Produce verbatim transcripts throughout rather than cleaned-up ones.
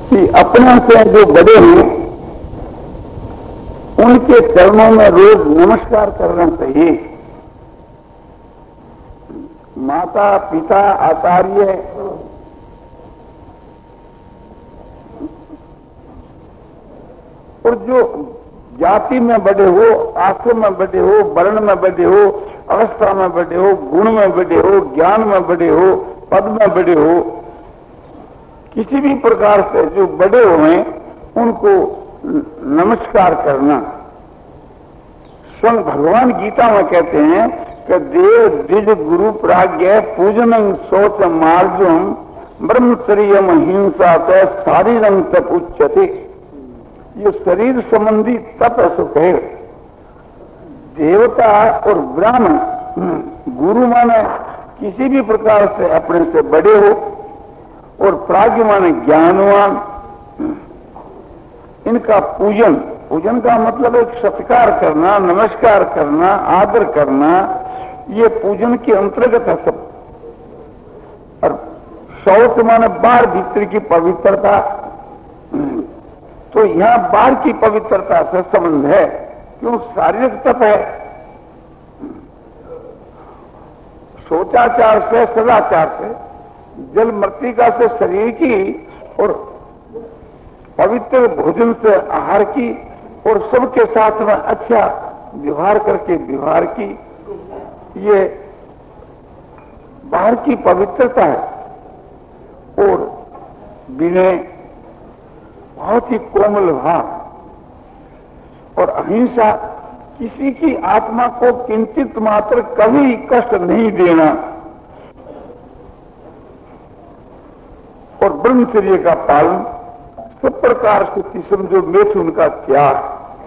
कि अपने से जो बड़े हैं उनके चरणों में रोज नमस्कार करना चाहिए। माता पिता आचार्य और जो जाति में बड़े हो, आश्रम में बड़े हो, वर्ण में बड़े हो, अवस्था में बड़े हो, गुण में बड़े हो, ज्ञान में बड़े हो, पद में बड़े हो, किसी भी प्रकार से जो बड़े हुए उनको नमस्कार करना। स्वयं भगवान गीता में कहते हैं कि देव द्विज गुरु प्राज्ञ पूजनं शौच मार्जम ब्रह्मचर्यम हिंसा तो शारीरम तप उच्यते। ये शरीर संबंधी तप सुख है। देवता और ब्राह्मण, गुरु माने किसी भी प्रकार से अपने से बड़े हो, और प्राज्ञ माने ज्ञानवान, इनका पूजन, पूजन का मतलब एक सत्कार करना, नमस्कार करना, आदर करना, ये पूजन के अंतर्गत है सब। और शौच माने बाहर भीतर की पवित्रता, तो यहां बाहर की पवित्रता से संबंध है, क्यों शारीरिक तप है। शौचाचार से, सदाचार से, जल मृतिका से शरीर की, और पवित्र भोजन से आहार की, और सबके साथ में अच्छा व्यवहार करके व्यवहार की, ये बाहर की पवित्रता है। और विनय, बहुत ही कोमल भाव, और अहिंसा, किसी की आत्मा को किंचित मात्र कभी कष्ट नहीं देना, और ब्रह्मचर्य का पालन, सब प्रकार से समझो मैथुन का त्याग।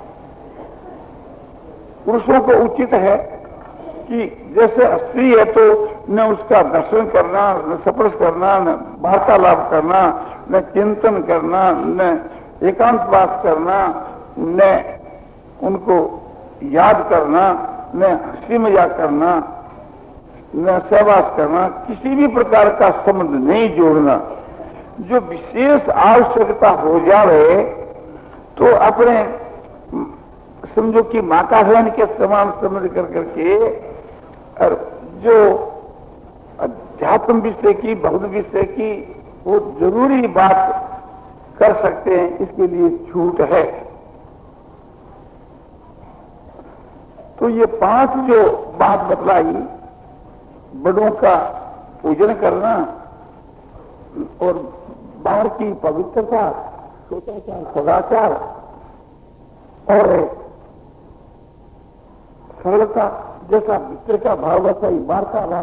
पुरुषों को उचित है कि जैसे स्त्री है तो न उसका दर्शन करना, न स्पर्श करना, न वार्तालाप करना, न चिंतन करना, न एकांतवास करना, न उनको याद करना, न हंसी मजाक करना, न सहवास करना, किसी भी प्रकार का संबंध नहीं जोड़ना। जो विशेष आवश्यकता हो जाए तो अपने समझो कि माता बहन के समान समझ कर करके, और जो अध्यात्म विषय की, भक्त विषय की वो जरूरी बात कर सकते हैं, इसके लिए छूट है। तो ये पांच जो बात बतलाई, बड़ों का पूजन करना, और बाहर की पवित्रता, शौचाचार, सदाचार, और सरलता, जैसा मित्र का भाव वैसा ही वार्ता भाव,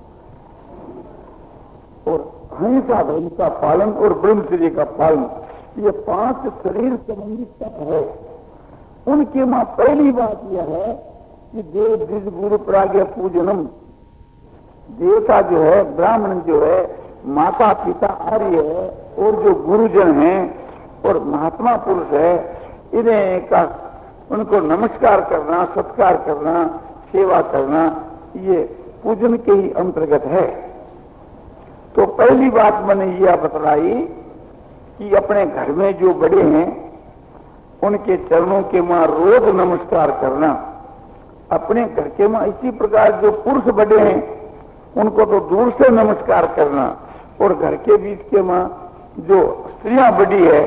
और अहिंसा धर्म का पालन, और ब्रह्मचर्य का पालन, ये पांच शरीर संबंधी तप है। उनके मां पहली बात यह है कि देव द्विज गुरु प्राज्ञ पूजनम। देवता जो है, ब्राह्मण जो है, माता पिता आर्य है, और जो गुरुजन हैं और महात्मा पुरुष है, इन्हें का उनको नमस्कार करना, सत्कार करना, सेवा करना, ये पूजन के ही अंतर्गत है। तो पहली बात मैंने यह बतलाई कि अपने घर में जो बड़े हैं उनके चरणों के मां रोज नमस्कार करना। अपने घर के मां इसी प्रकार जो पुरुष बड़े हैं उनको तो दूर से नमस्कार करना, और घर के बीच के मां जो स्त्रियां बड़ी है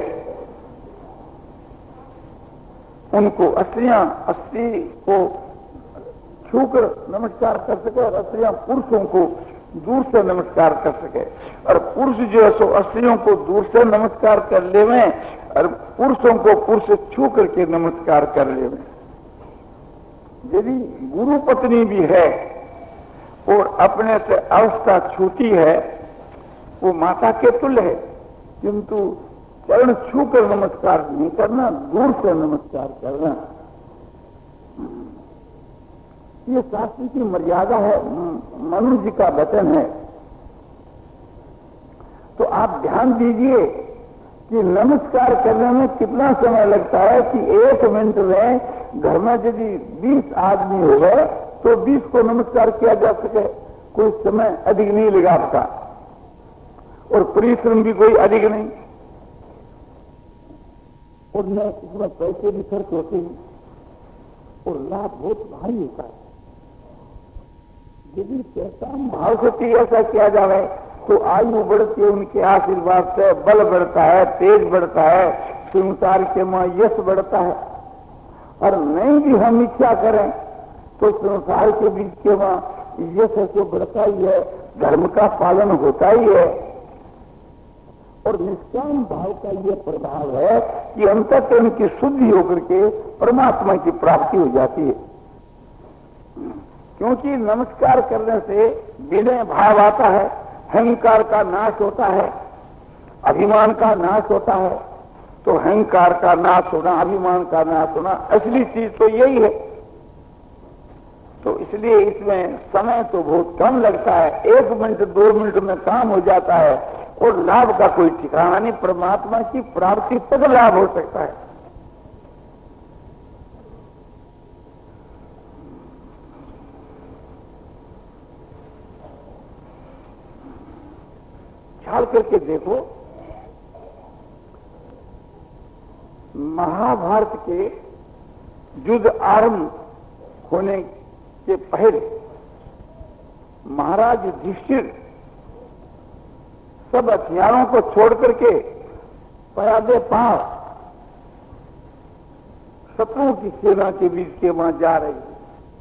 उनको स्त्रियां स्त्री को छूकर नमस्कार कर सके, और स्त्रियां पुरुषों को दूर से नमस्कार कर सके, और पुरुष जो है सो स्त्रियों को दूर से नमस्कार कर लेवे, और पुरुषों को पुरुष छू करके नमस्कार कर लेवे। यदि गुरु पत्नी भी है और अपने से अवस्था छोटी है, वो माता के तुल्य है, किंतु चरण छू कर नमस्कार नहीं करना, दूर से नमस्कार करना, ये शास्त्र की मर्यादा है, मनु जी का वचन है। तो आप ध्यान दीजिए कि नमस्कार करने में कितना समय लगता है कि एक मिनट में घर में यदि बीस आदमी हो गए तो बीस को नमस्कार किया जा सके, कोई समय अधिक नहीं लगा आपका, और परिश्रम भी कोई अधिक नहीं। और न इसमें पैसे भी खर्च होते हैं और लाभ बहुत भारी होता है। यदि चेतन भाव से ऐसा किया जाए तो आयु बढ़ती है, उनके आशीर्वाद से बल बढ़ता है, तेज बढ़ता है, संसार के मां यश बढ़ता है। और नहीं भी हम इच्छा करें तो संसार के बीच के मां यश तो बढ़ता ही है, धर्म का पालन होता ही है। और निष्काम भाव का यह प्रभाव है कि अंतःकरण की शुद्धि होकर के परमात्मा की प्राप्ति हो जाती है। क्योंकि नमस्कार करने से विनय भाव आता है, अहंकार का नाश होता है, अभिमान का नाश होता है। तो अहंकार का नाश होना, अभिमान का नाश होना, असली चीज तो यही है। तो इसलिए इसमें समय तो बहुत कम लगता है, एक मिनट दो मिनट में काम हो जाता है और लाभ का कोई ठिकाना नहीं। परमात्मा की प्राप्ति तक लाभ हो सकता है। ख्याल करके देखो, महाभारत के युद्ध आरंभ होने के पहले महाराज युधिष्ठिर सब हथियारों को छोड़ करके पयादे पांव शत्रुओं की सेना के बीच के वहां जा रहे हैं।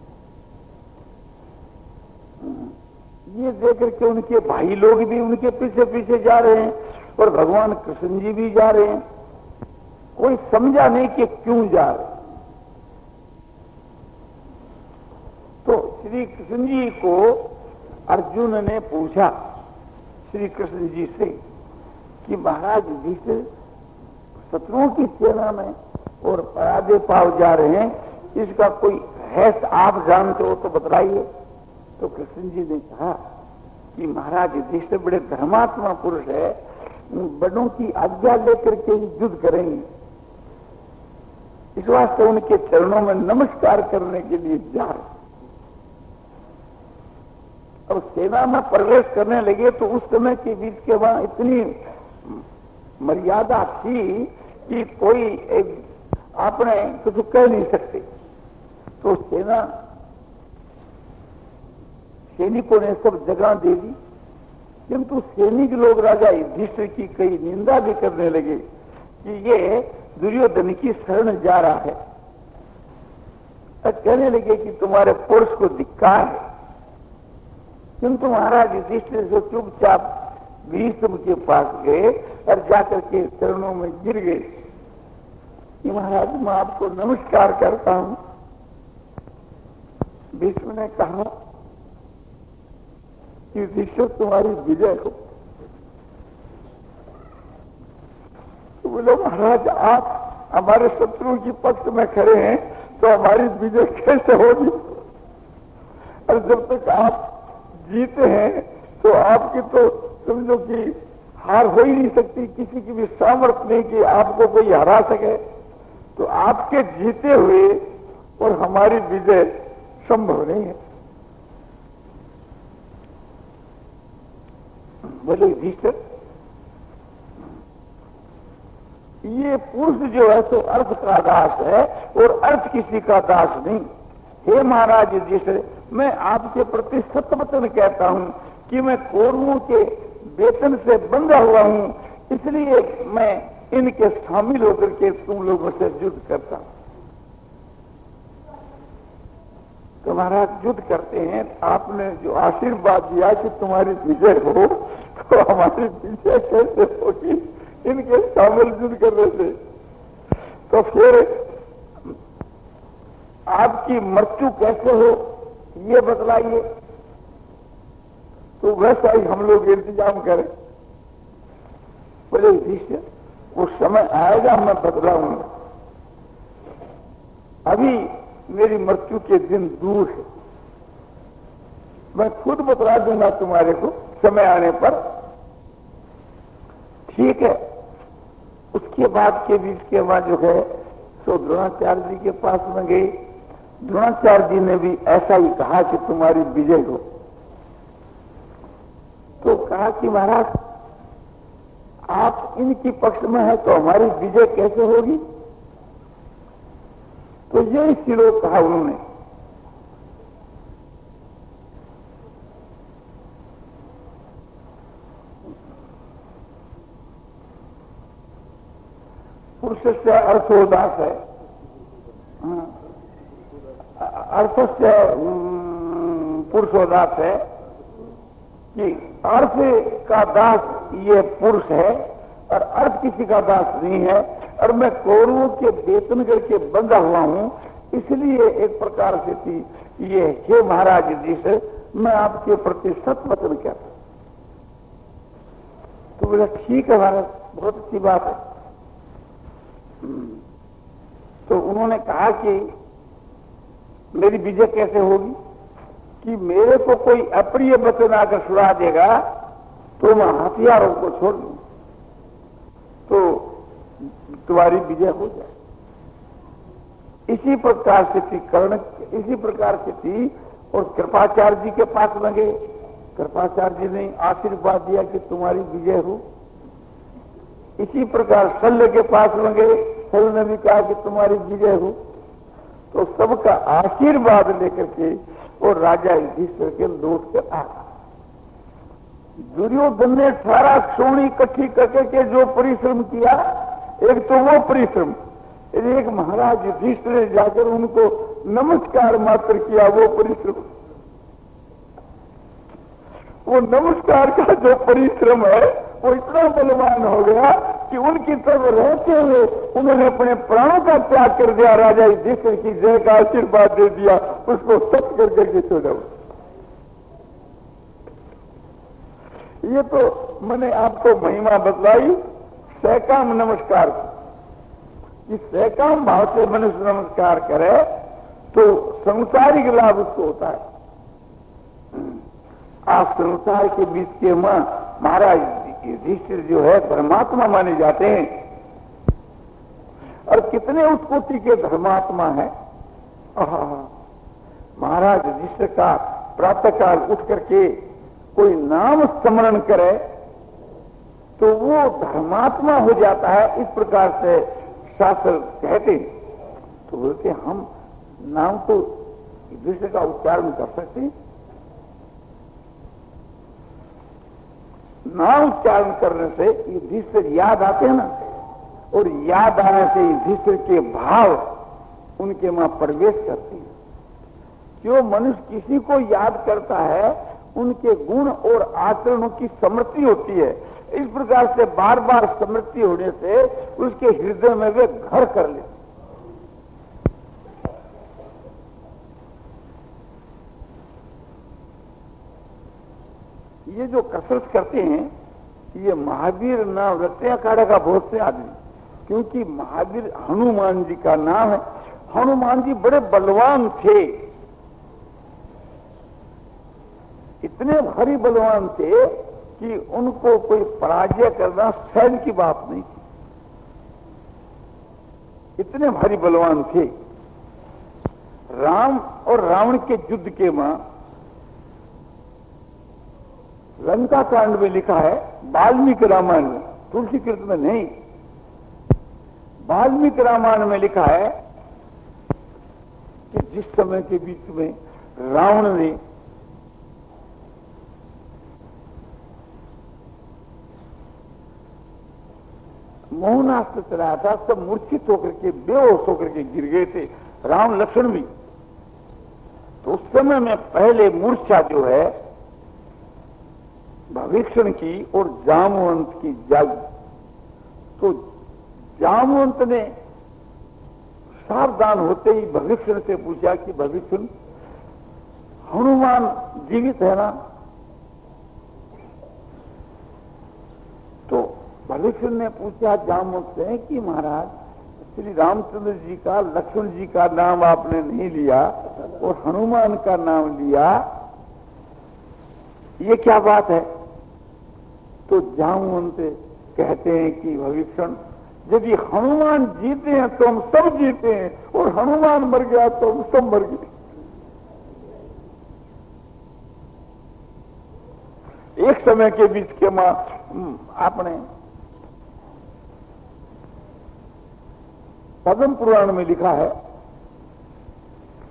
ये देख के उनके भाई लोग भी उनके पीछे पीछे जा रहे हैं और भगवान कृष्ण जी भी जा रहे हैं। कोई समझा नहीं कि क्यों जा रहे। तो श्री कृष्ण जी को अर्जुन ने पूछा श्री कृष्ण जी से कि महाराज युधिष्ठिर शत्रुओं की सेना में और पराजय पाव जा रहे हैं, इसका कोई है आप जानते हो तो बतलाइए। तो कृष्ण जी ने कहा कि महाराज युधिष्ठिर बड़े धर्मात्मा पुरुष है, बड़ों की आज्ञा लेकर के युद्ध करेंगे, इस वास्ते उनके चरणों में नमस्कार करने के लिए जा रहे। अब सेना में प्रवेश करने लगे तो उस समय के बीच के वहां इतनी मर्यादा थी कि कोई एक आपने कुछ कह नहीं सकते। तो सेना सैनिकों ने सब जगह दे दी, किंतु सैनिक लोग राजा युधिष्ठिर की कई निंदा भी करने लगे कि ये दुर्योधन की शरण जा रहा है। कहने लगे कि तुम्हारे पुरुष को धिक्कार है। किंतु महाराज युधिष्ठिर से चुपचाप भीष्म के पास गए और जाकर के चरणों में गिर गए कि महाराज मैं आपको नमस्कार करता हूं। भीष्म ने कहा कि युधिष्ठिर तुम्हारी विजय हो। तो बोले महाराज आप हमारे शत्रुओं के पक्ष में खड़े हैं तो हमारी विजय कैसे होगी? और जब तक आप जीते हैं तो आपकी तो समझो कि हार हो ही नहीं सकती, किसी की भी सामर्थ्य नहीं कि आपको कोई हरा सके। तो आपके जीते हुए और हमारी विजय संभव नहीं है। बोले युधिष्ठिर ये पुरुष जो है तो अर्थ का दास है और अर्थ किसी का दास नहीं। हे महाराज युधिष्ठिर मैं आपके प्रति सत्यवचन कहता हूं कि मैं कौरवों के वेतन से बंधा हुआ हूं, इसलिए मैं इनके शामिल होकर के तुम लोगों से युद्ध करता हूं। तो महाराज युद्ध करते हैं, आपने जो आशीर्वाद दिया कि तुम्हारी विजय हो, तो हमारी विजय कैसे होगी इनके शामिल युद्ध करने से? तो फिर आपकी मृत्यु कैसे हो ये बतलाइए। तो वैसा ही हम लोग इंतजाम करें। बोले युधिष्ठिर वो समय आएगा मैं बतलाऊंगा, अभी मेरी मृत्यु के दिन दूर है, मैं खुद बतला दूंगा तुम्हारे को समय आने पर। ठीक है। उसके बाद के बीच के बाद जो है सो द्रोणाचार्य जी के पास में गई। द्रोणाचार्य जी ने भी ऐसा ही कहा कि तुम्हारी विजय हो। तो कहा कि महाराज आप इनकी पक्ष में है तो हमारी विजय कैसे होगी? विजय श्लोक कहा उन्होंने। पुरुष से अर्थोदास है, अर्थ से पुरुषोदास है कि अर्थ का दास ये पुरुष है और अर्थ किसी का दास नहीं है, और मैं कौरवों के वेतन करके बंधा हुआ हूं, इसलिए एक प्रकार से थी ये हे महाराज जी से मैं आपके प्रति सत वचन कहता। तो बोला ठीक है महाराज, बहुत अच्छी बात है। तो उन्होंने कहा कि मेरी विजय कैसे होगी कि मेरे को कोई अप्रिय वचन आकर सुना देगा तो मैं हथियारों को छोड़ दूं तो तुम्हारी विजय हो जाए। इसी प्रकार से थी कर्ण, इसी प्रकार से थी। और कृपाचार्य जी के पास में गए, कृपाचार्य जी ने आशीर्वाद दिया कि तुम्हारी विजय हो। इसी प्रकार शल्य के पास में गए, शल्य ने भी कहा कि तुम्हारी विजय हो। तो सबका आशीर्वाद लेकर के और राजा युधिष्ठिर के लौट कर आ गया। दुर्योधन ने सारा क्षोणी इकट्ठी करके के जो परिश्रम किया, एक तो वो परिश्रम, एक महाराज युधिष्ठिर ने जाकर उनको नमस्कार मात्र किया, वो परिश्रम, वो नमस्कार का जो परिश्रम है वो इतना बलवान हो गया कि उनकी तरफ रहते हुए उन्होंने अपने प्राणों का त्याग कर दिया। राजा युधिष्ठिर की जय का आशीर्वाद दे दिया, उसको सत्य कर करके छोड़ा। ये तो मैंने आपको महिमा बतलाई सैकाम नमस्कार की। सैकाम भाव से मनुष्य नमस्कार करे तो संसारिक लाभ उसको होता है। आप संसार के बीच के मां महाराज युधिष्ठिर जो है धर्मात्मा माने जाते हैं, और कितने उत्कोटि के धर्मात्मा है। महाराज युधिष्ठिर का प्रातःकाल उठ करके कोई नाम स्मरण करे तो वो धर्मात्मा हो जाता है, इस प्रकार से शास्त्र कहते। तो बोलते हम नाम तो युधिष्ठिर का उच्चारण कर सकते, नाम उच्चारण करने से युधिष्ठिर याद आते हैं ना, और याद आने से युधिष्ठिर के भाव उनके वहां प्रवेश करते हैं। जो मनुष्य किसी को याद करता है उनके गुण और आचरणों की स्मृति होती है। इस प्रकार से बार बार स्मृति होने से उसके हृदय में वे घर कर लेते। ये जो कसरत करते हैं ये महावीर नाम रखते हैं अखाड़ा का बहुत से आदमी, क्योंकि महावीर हनुमान जी का नाम है। हनुमान जी बड़े बलवान थे, इतने भारी बलवान थे कि उनको कोई पराजय करना सहज की बात नहीं थी, इतने भारी बलवान थे। राम और रावण के युद्ध के मां लंका कांड में लिखा है, वाल्मीकि रामायण में, तुलसी कृत में नहीं, वाल्मीकि रामायण में लिखा है कि जिस समय के बीच में रावण ने मौनास्त्र चलाया था, सब मूर्छित होकर के बेहोश होकर के गिर गए थे, राम लक्ष्मण भी। तो उस समय में पहले मूर्छा जो है भविष्ण की और जामवंत की जागी। तो जामवंत ने सावधान होते ही भविष्ण से पूछा कि भविष्ण हनुमान जीवित है ना? तो भविष्ण ने पूछा जामवंत से कि महाराज श्री रामचंद्र जी का, लक्ष्मण जी का नाम आपने नहीं लिया और हनुमान का नाम लिया, ये क्या बात है? तो जामवंत कहते हैं कि भविष्ण यदि हनुमान जीते हैं तो हम सब जीते हैं, और हनुमान मर गया तो हम सब मर गए। एक समय के बीच के मां आपने पद्म पुराण में लिखा है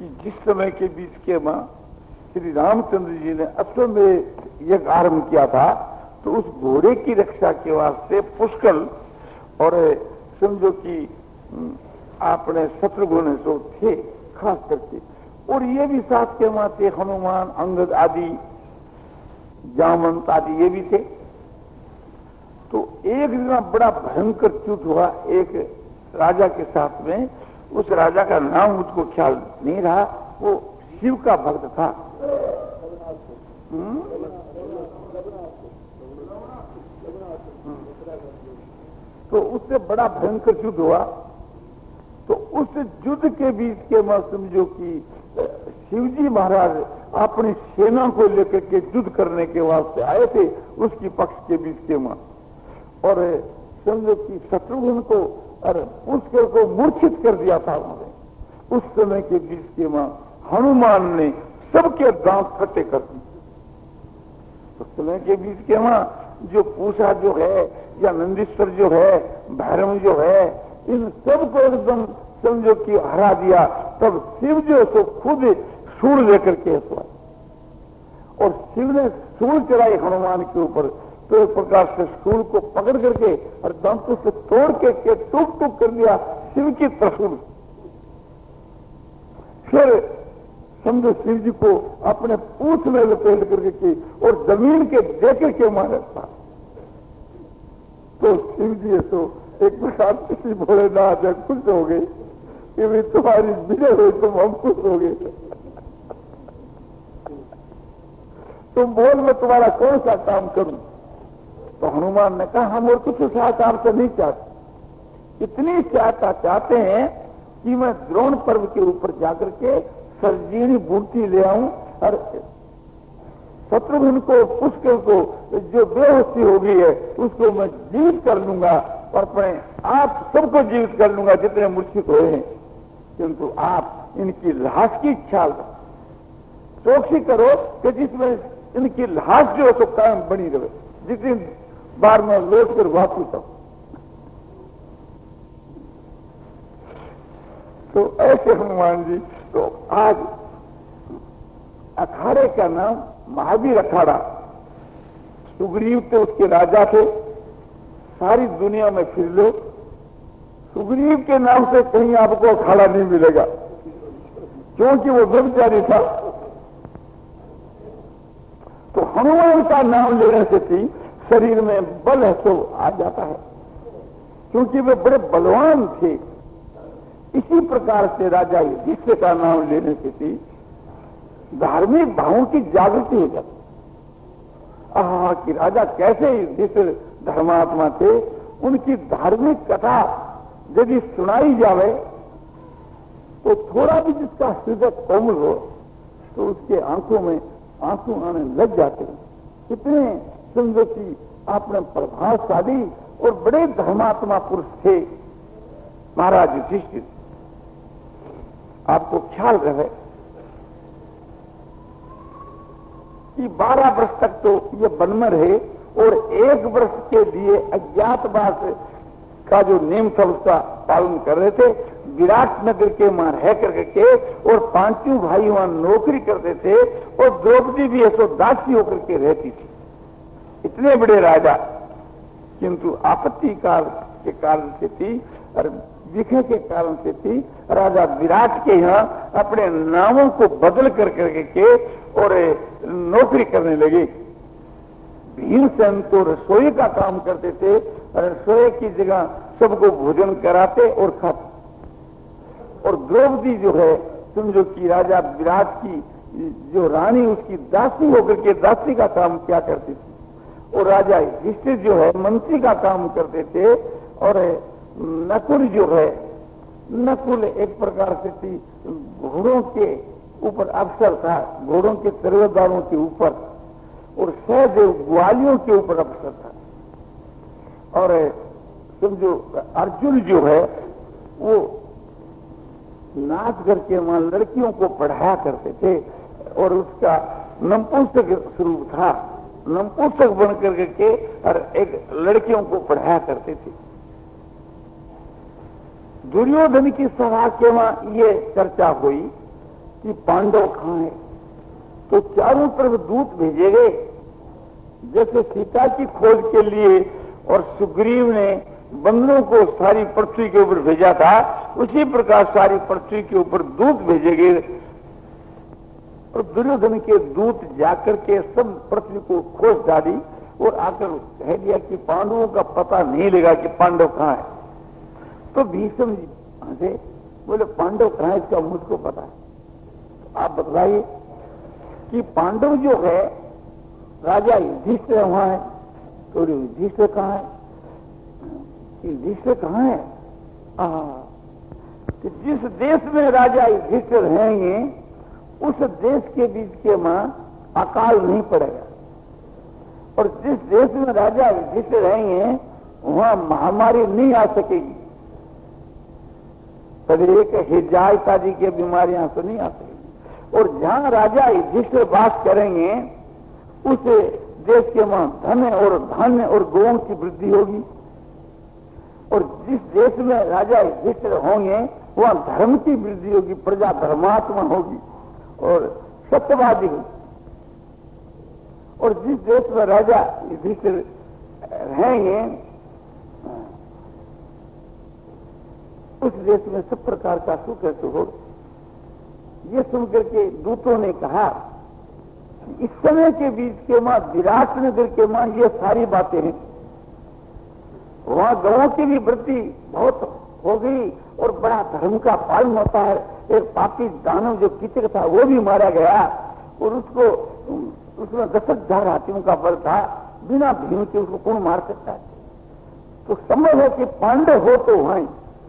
कि जिस समय के बीच के मां श्री रामचंद्र जी ने अश्वमेध यज्ञ आरंभ किया था, तो उस घोड़े की रक्षा के वास्ते पुष्कल और समझो कि आपने शत्रुघ्न जो थे खास करके, और ये भी साथ के मां थे हनुमान, अंगद आदि, जामवंत आदि ये भी थे। तो एक दिन बड़ा भयंकर युद्ध हुआ एक राजा के साथ में। उस राजा का नाम मुझको ख्याल नहीं रहा, वो शिव का भक्त था। हुँ? तो उससे बड़ा भयंकर युद्ध हुआ। तो उस युद्ध के बीच के मैं समझो कि शिवजी महाराज अपनी सेना को लेकर के युद्ध करने के वास्ते आए थे उसकी पक्ष के बीच के मां, और समझो कि शत्रुघ्न को और पुष्कर को मूर्छित कर दिया था उन्होंने। उस समय के बीच के मां हनुमान ने सबके दांत खट्टे कर दिए। उस समय के बीच के मां जो पूषा जो है या नंदीश्वर जो है, भैरव जो है, इन सबको एकदम समझो कि हरा दिया। तब शिव जो तो खुद सूल लेकर के हुआ, और शिव ने सूल चढ़ाई हनुमान के ऊपर। तो एक प्रकार से सूल को पकड़ करके और दांतों से तोड़ के, के टूक टूक कर दिया शिव की त्रिशूल। फिर समझो शिव जी को अपने पूंछ में लपेट करके की और जमीन के देकर के मारा था। तो शिव जी तो एक प्रकार से बोले ना जब खुश हो गए कि भाई तुम्हारी विजय हुई, तुम हम खुश हो गए। तुम बोल मैं तुम्हारा कौन सा काम करूं? तो हनुमान ने कहा हम और कुछ सहायता आपसे नहीं चाहते, इतनी सहायता चाहते हैं कि मैं द्रोण पर्व के ऊपर जाकर के सर्जीणी मूर्ति ले आऊं और शत्रुघ्न को, पुष्कर को जो बेहोशी हो गई है उसको मैं जीवित कर लूंगा और अपने आप सबको जीवित कर लूंगा जितने मूर्छित हुए हैं। किंतु आप इनकी लाश की ख्याल रखो, चौकसी करो कि जिसमें इनकी लाश जो है तो कायम बनी रहे, जितनी बार में लौट कर वापिस आओ। तो ऐसे हनुमान जी, तो आज अखाड़े का नाम महावीर अखाड़ा। सुग्रीव तो उसके राजा थे, सारी दुनिया में फिर लो, सुग्रीव के नाम से कहीं आपको अखाड़ा नहीं मिलेगा, क्योंकि वो ब्रह्मचारी था। तो हनुमान का नाम लेने से थी शरीर में बल है तो आ जाता है, क्योंकि वे बड़े बलवान थे। इसी प्रकार से राजा युधिष्ठिर का नाम लेने से थी धार्मिक भावों की जागृति हो जाती। आहा कि राजा कैसे युधिष्ठिर धर्मात्मा थे, उनकी धार्मिक कथा यदि सुनाई जावे तो थोड़ा भी जिसका हृदय कोमल हो तो उसके आंखों में आंसू आने लग जाते हैं। इतने समझो कि आपने प्रभावशाली और बड़े धर्मात्मा पुरुष थे महाराज युधिष्ठिर। आपको ख्याल रहे कि बारह वर्ष तक तो ये वन में रहे और एक वर्ष के लिए अज्ञातवास का जो नियम था उसका पालन कर रहे थे। विराट नगर के वहां रह करके और पांचों भाई वहां नौकरी करते थे और द्रौपदी भी ऐसो दासी होकर के रहती थी। इतने बड़े राजा, किंतु आपत्ति काल के कारण से थी और विखे के कारण से थी। राजा विराट के यहाँ अपने नामों को बदल कर करके और नौकरी करने लगे। भीमसेन तो रसोई का काम करते थे, रसोई की जगह सबको भोजन कराते और खाते। और द्रौपदी जो है समझो कि राजा विराट की जो रानी उसकी दासी होकर के दासी का काम क्या करती थी, और राजा युधिष्ठिर जो है मंत्री का काम करते थे। और नकुल जो है, नकुल एक प्रकार से थी घोड़ों के ऊपर अफसर था, घोड़ों के तरवेदारों के ऊपर, और सहदेव ग्वालियों के ऊपर अफसर था। और समझो अर्जुन जो है वो नाच करके वहां लड़कियों को पढ़ाया करते थे और उसका नपुंसक स्वरूप था, नपुंसक बन करके और एक लड़कियों को पढ़ाया करते थे। दुर्योधन की सभा के वहां ये चर्चा हुई कि पांडव कहां है, तो चारों तरफ दूत भेजे गए। जैसे सीता की खोज के लिए और सुग्रीव ने बंदरों को सारी पृथ्वी के ऊपर भेजा था, उसी प्रकार सारी पृथ्वी के ऊपर दूत भेजे गए। और दुर्योधन के दूत जाकर के सब पृथ्वी को खोज डाली और आकर कह दिया कि पांडवों का पता नहीं लगा कि पांडव कहां है। तो भीष्म जी हंसे, बोले पांडव कहां है इसका मुझको पता है, तो आप बतलाइए कि पांडव जो है राजा युधिष्ठिर वहां है। तो युधिष्ठिर कहां है, युधिष्ठिर कहां है? आ, कि जिस देश में राजा युधिष्ठिर रहेंगे उस देश के बीच के मां अकाल नहीं पड़ेगा, और जिस देश में राजा युधिष्ठिर रहेंगे वहां महामारी नहीं आ सकेगी। तभी एक हिजायत आदि की बीमारियां तो नहीं आ सकेगी। और जहां राजा युधिष्ठिर वास करेंगे उस देश के वहां धन और धान्य और गौओं की वृद्धि होगी। और जिस देश में राजा युधिष्ठिर होंगे वहां धर्म की वृद्धि होगी, प्रजा धर्मात्मा होगी और सत्यवादी होगी। और जिस देश में राजा युधिष्ठिर रहेंगे उस देश में सब प्रकार का सुख है सुख होगा। ये सुनकर के दूतों ने कहा इस समय के बीच के मां विराट नगर के मां ये सारी बातें हैं। वहां गौों की भी वृद्धि बहुत हो गई और बड़ा धर्म का पालन होता है। एक पापी दानव जो कीचक था वो भी मारा गया और उसको उसमें दस हजार हाथियों का बल था, बिना भीम के उसको कौन मार सकता है? तो संभव है कि पांडव हो तो वहां।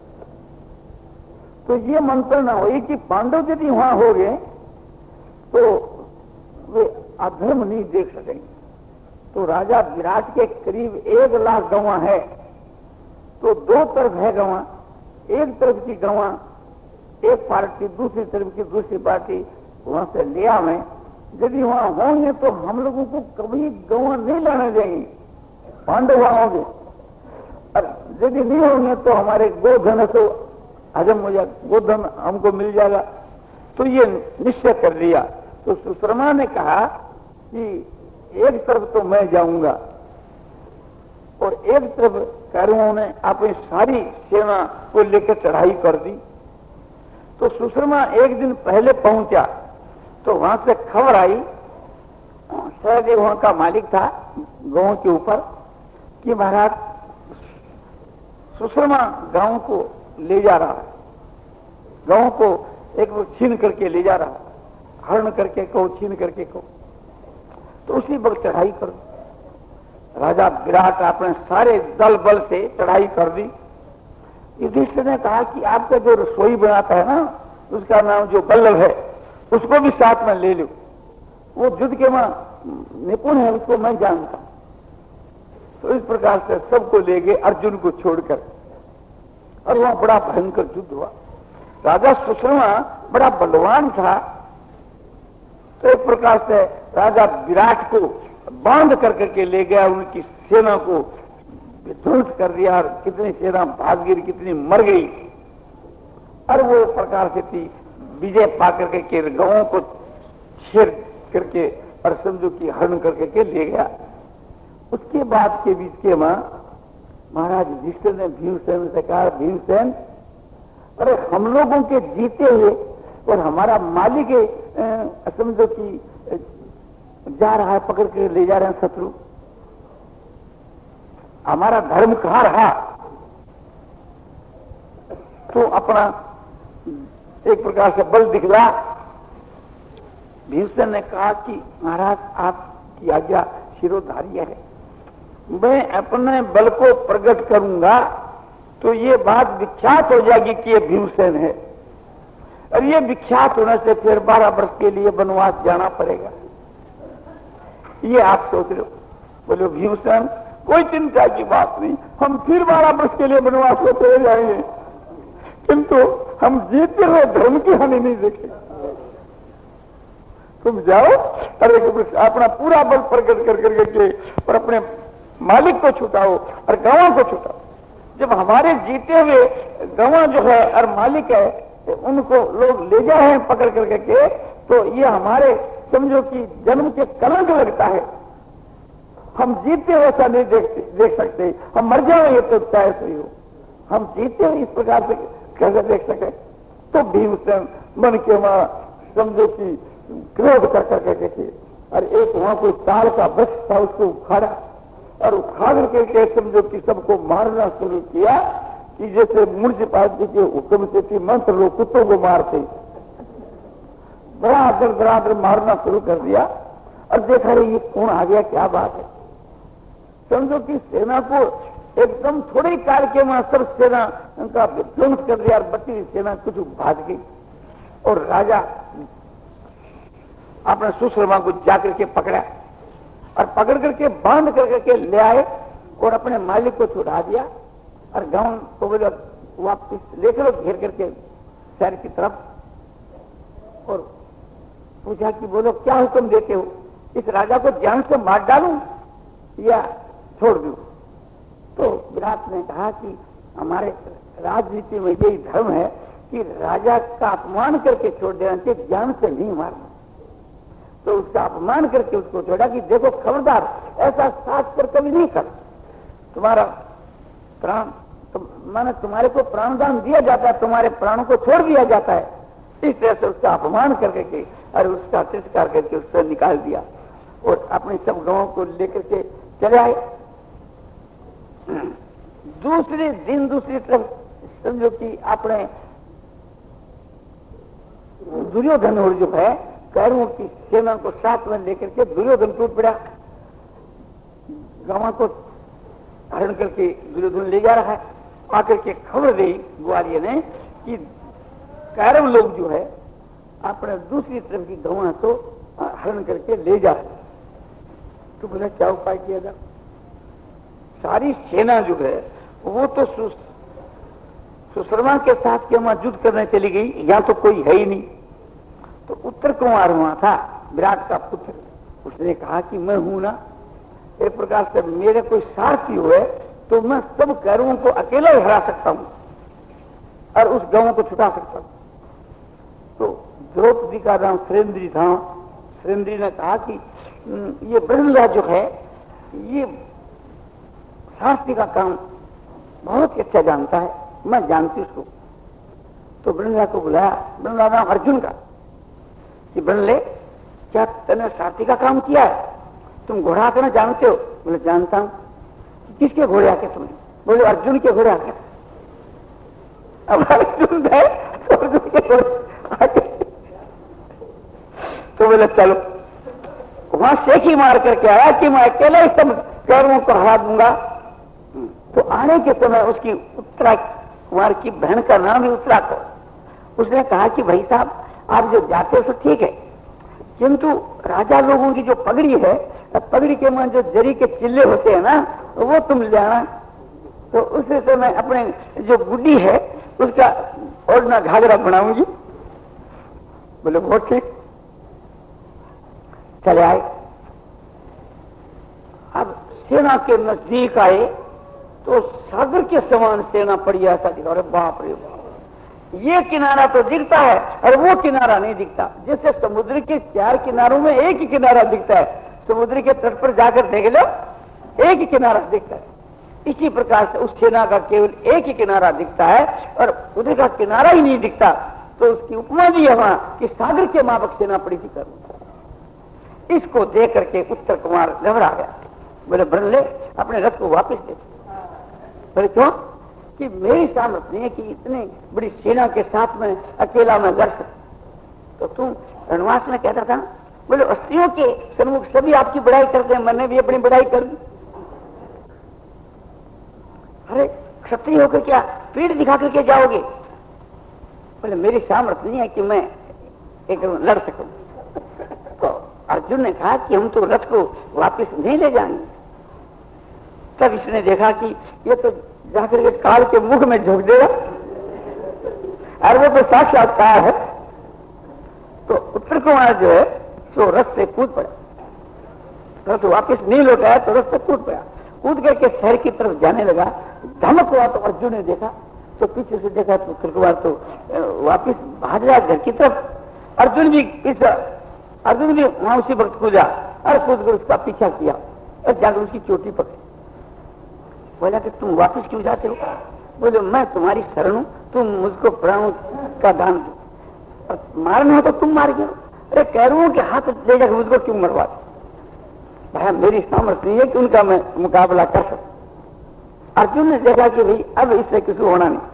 तो ये मंत्र ना हो कि पांडव यदि वहां हो गए तो वे अधर्म नहीं देख सकेंगे। तो राजा विराट के करीब एक लाख गवां है, तो दो तरफ है गवां, एक तरफ की गवां एक पार्टी, दूसरी तरफ की दूसरी पार्टी वहां से ले आवे। यदि वहां होंगे तो हम लोगों को कभी गवां नहीं लाने देंगे, पांडव वहां होंगे। और यदि नहीं होंगे तो हमारे गोधन तो हजम हो जाएगा, गोधन हमको मिल जाएगा। तो ये निश्चय कर लिया। तो सुश्रमा ने कहा कि एक तरफ तो मैं जाऊंगा और एक तरफ कौरवों ने अपनी सारी सेना को लेकर चढ़ाई कर दी। तो सुश्रमा एक दिन पहले पहुंचा तो वहां से खबर आई, सहदेव वहां का मालिक था गांव के ऊपर, कि महाराज सुश्रमा गांव को ले जा रहा है, गांव को एक वो छीन करके ले जा रहा है, हरण करके कहो छीन करके कहो। तो उसी वक्त चढ़ाई कर दी। राजा विराट अपने सारे दल बल से चढ़ाई कर दी। युधिष्ठिर ने कहा कि आपका जो रसोई बनाता है ना, उसका नाम जो बल्लभ है, उसको भी साथ में ले लो, वो युद्ध के वहां निपुण है, उसको मैं जानता हूं। तो इस प्रकार से सबको ले गए अर्जुन को छोड़कर, और वहां बड़ा भयंकर युद्ध हुआ। राजा सुश्रमा बड़ा बलवान था, तो एक प्रकार से राजा विराट को बांध कर करके ले गया, उनकी सेना को विध्वंस कर दिया और कितनी सेना भाग गिरी, कितनी मर गई। और वो प्रकार से थी विजय पा करके के गांवों को छेड़ करके और समझो कि हरण करके के ले गया। उसके बाद के बीच के मां महाराज युधिष्ठिर ने भीमसेन से कहा, भीमसेन अरे हम लोगों के जीते हुए और हमारा मालिक समझो कि जा रहा है, पकड़ के ले जा रहे हैं शत्रु, हमारा धर्म कहां रहा? तो अपना एक प्रकार से बल दिखला। भीमसेन ने कहा कि महाराज आपकी आज्ञा शिरोधार्य है, मैं अपने बल को प्रकट करूंगा तो ये बात विख्यात हो जाएगी कि ये भीमसेन है, और ये विख्यात होने से फिर बारह वर्ष के लिए वनवास जाना पड़ेगा। ये आप सोच रहे हो। बोले भीमसेन कोई चिंता की बात नहीं, हम फिर बारह वर्ष के लिए वनवास में चले जाएंगे, किंतु हम जीते हुए धर्म की हानि नहीं देखेंगे। तुम जाओ, अरे अपना पूरा बल प्रकट कर करके और अपने मालिक को छुटाओ और गवां को छुटाओ। जब हमारे जीते हुए गवां जो है और मालिक है उनको लोग ले जाए हैं पकड़ करके के, तो ये हमारे समझो कि जन्म के कलंक लगता है। हम जीते हुए ऐसा नहीं देख देख सकते, हम मर जाओ ये तो चाहे सही हो, हम जीते हुए इस प्रकार से कैसे देख सके। तो भीमसेन मन के वहां समझो कि क्रोध कर करके देखे, और एक वहां कोई ताल का वृक्ष था, उसको उखाड़ा और उखाड़ करके समझो कि सबको मारना शुरू किया कि जैसे म्युनिसिपालिटी के हुक्म से कि मंत्र लोग कुत्तों को मारते, बड़ा दर दरादर मारना शुरू कर दिया। और देखा रहे ये कौन आ गया, क्या बात है। समझो कि सेना को एकदम थोड़े काल के वहां सब सेना उनका विध्वंस कर दिया और बची सेना कुछ भाग गई। और राजा अपने सुश्रमा को जाकर के पकड़ा और पकड़ करके बांध करके के ले आए और अपने मालिक को छुड़ा दिया और गांव को बोले वापस लेकर घेर करके शहर की तरफ, और पूछा कि बोलो क्या हुक्म देते हो, इस राजा को जान से मार डालूं या छोड़ दूं। तो विराट ने कहा कि हमारे राजनीति में यही धर्म है कि राजा का अपमान करके छोड़ देना चाहिए, जान से नहीं मारना। तो उसका अपमान करके उसको छोड़ा कि देखो खबरदार ऐसा साथ कर कभी नहीं कर, तुम्हारा प्राण तुम, माने तुम्हारे को प्राणदान दिया जाता है, तुम्हारे प्राणों को छोड़ दिया जाता है। इस तरह से उसका अपमान करके और उसका तिरस्कार करके उससे निकाल दिया और अपने सब गांवों को लेकर के चले आए। दूसरे दिन दूसरी तरफ समझो कि अपने दुर्योधन और जो है कौरवों की सेना को साथ में लेकर के दुर्योधन टूट पड़ा, गांव को हरण करके दुर्योधन ले जा रहा है। आकर के खबर दी ग्वालियर ने कि कौरव लोग जो है अपने दूसरी तरफ की गवां को हरण करके ले जा रहे। तो बोला क्या उपाय किया जाए। सारी सेना जो है वो तो सुशर्मा के साथ के वहां युद्ध करने चली गई, यहाँ तो कोई है ही नहीं। तो उत्तर कुमार वहां था, विराट का पुत्र, उसने कहा कि मैं हूं ना, एक प्रकार से मेरे कोई सारथी हुए तो मैं सब कौरवों को अकेला ही हरा सकता हूं और उस गांव को छुटा सकता हूं। तो द्रौपदी का नाम सुरेंद्री था। सुरेंद्री ने कहा कि ये ब्रह्मराज जो है ये सारथी का काम बहुत ही अच्छा जानता है, मैं जानती उसको। तो ब्रह्मराज को बुलाया, ब्रह्मराज नाम अर्जुन का, कि ब्रह्मले क्या तूने सारथी का काम किया है, तुम घोड़ा आकर जानते हो? बोले जानता हूं। किसके घोड़े आके तुम्हें? बोले अर्जुन के घोड़े आके। अब अर्जुन है तो अर्जुन के घोड़े आके। तो बोले चलो, वहां शेखी मार करके आया कि मैं अकेले ही सब कौरवों को हरा दूंगा। तो आने के समय उसकी उत्तरा कुमार की बहन का नाम ही उत्तरा को, उसने कहा कि भाई साहब आप जो जाते हो तो ठीक है, किंतु राजा लोगों की जो पगड़ी है, पगड़ी के मन जो जरी के चिल्ले होते हैं ना, वो तुम ले आना। तो उससे से मैं अपने जो गुड्डी है उसका ओढ़ना घाघरा बनाऊंगी। बोले बहुत ठीक, चले आए। अब सेना के नजदीक आए तो सागर के समान सेना पड़ी ऐसा दिखा। अरे बाप रे बाप, ये किनारा तो दिखता है और वो किनारा नहीं दिखता। जैसे समुद्र के चार किनारों में एक ही किनारा दिखता है, समुद्र के तट पर जाकर देख लो एक ही किनारा दिखता है। इसी प्रकार से उस सेना का केवल एक ही किनारा दिखता है और उधर का किनारा ही नहीं दिखता। तो उसकी उपमा भी है वहां कि सागर के माफक सेना पड़ी थी कर। इसको देख करके उत्तर कुमार घबरा गया। बोले ब्रह्मले अपने रथ को वापस दे। बोले क्यों? कि मेरी सामर्थ्य नहीं है कि इतनी बड़ी सेना के साथ में अकेला मैं लड़ सकता। तो तुम रणवास में कहता था, बोले अस्त्रियों के सन्मुख सभी आपकी बढ़ाई करते हैं, मैंने भी अपनी बढ़ाई कर दी। अरे क्षत्रिय होकर क्या पीठ दिखा करके जाओगे? बोले मेरी सामर्थ्य नहीं है कि मैं एक लड़ सकूं। तो अर्जुन ने कहा कि हम तो रथ को वापस नहीं ले जाएंगे। तब इसने देखा कि ये तो जाकर के काल के मुख में झोंक देगा, और वो तो साक्षात्कार है। तो उत्तर कुमार जो है तो रथ से कूद पड़ा, रथ वापस नहीं लौटाया तो रथ से कूद पड़ा। कूद करके शहर की तरफ जाने लगा। धमक हुआ तो अर्जुन ने देखा तो पीछे से देखा तो कृतवार तो वापिस भाग रहा घर की तरफ। अर्जुन भी इस अर्जुन भी वहां उसी वक्त कूदा और कूद कर उसका पीछा किया और जाकर उसकी चोटी पकड़ी। बोला कि तुम वापस क्यों जाते हो? बोले मैं तुम्हारी शरण हूं, तुम मुझको प्राणों का दान दो, मारना है तो तुम मार गए। अरे कह रहा हूं कि हाथ ले जाकर मुझको क्यों मरवा? भाई मेरी सामर्थ्य नहीं है कि उनका मैं मुकाबला कर सकूं। अर्जुन ने देखा कि भाई अब इससे किसी होना नहीं।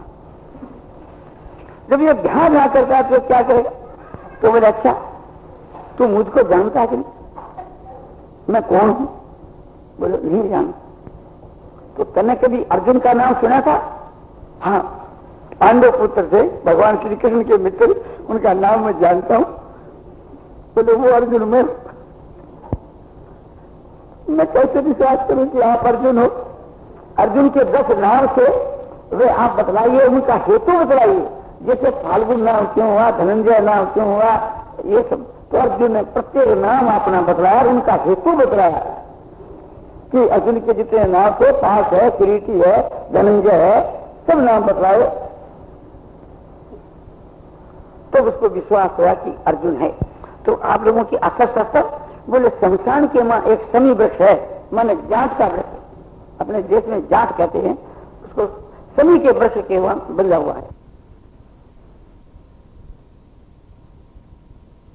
जब ये ध्यान ना करता है तो क्या करेगा? तो बोले अच्छा तू मुझको जानता है कि नहीं? मैं कौन हूं? बोले नहीं जानता। तो तने कभी अर्जुन का नाम सुना था? हाँ, पांडव पुत्र थे भगवान श्री कृष्ण के मित्र, उनका नाम मैं जानता हूं। बोले वो अर्जुन में मैं कैसे विश्वास करूं कि आप अर्जुन हो? अर्जुन के दस नाम से वे आप बतलाइए, उनका हेतु बतलाइए। जैसे फाल्गुन नाम क्यों हुआ, धनंजय नाम क्यों हुआ, ये सब। तो अर्जुन ने प्रत्येक नाम अपना बतलाया, उनका हेतु बतलाया कि अर्जुन के जितने नाम थे, पास है, किरीटी है, धनंजय है, सब नाम बतलाए। तो उसको विश्वास हुआ कि अर्जुन है। तो आप लोगों की असर सस्तर बोले शमशान के मां एक शमी वृक्ष है, माने जाट का वृक्ष, अपने देश में जाट कहते हैं उसको, शमी के वृक्ष के वहां बदला हुआ है।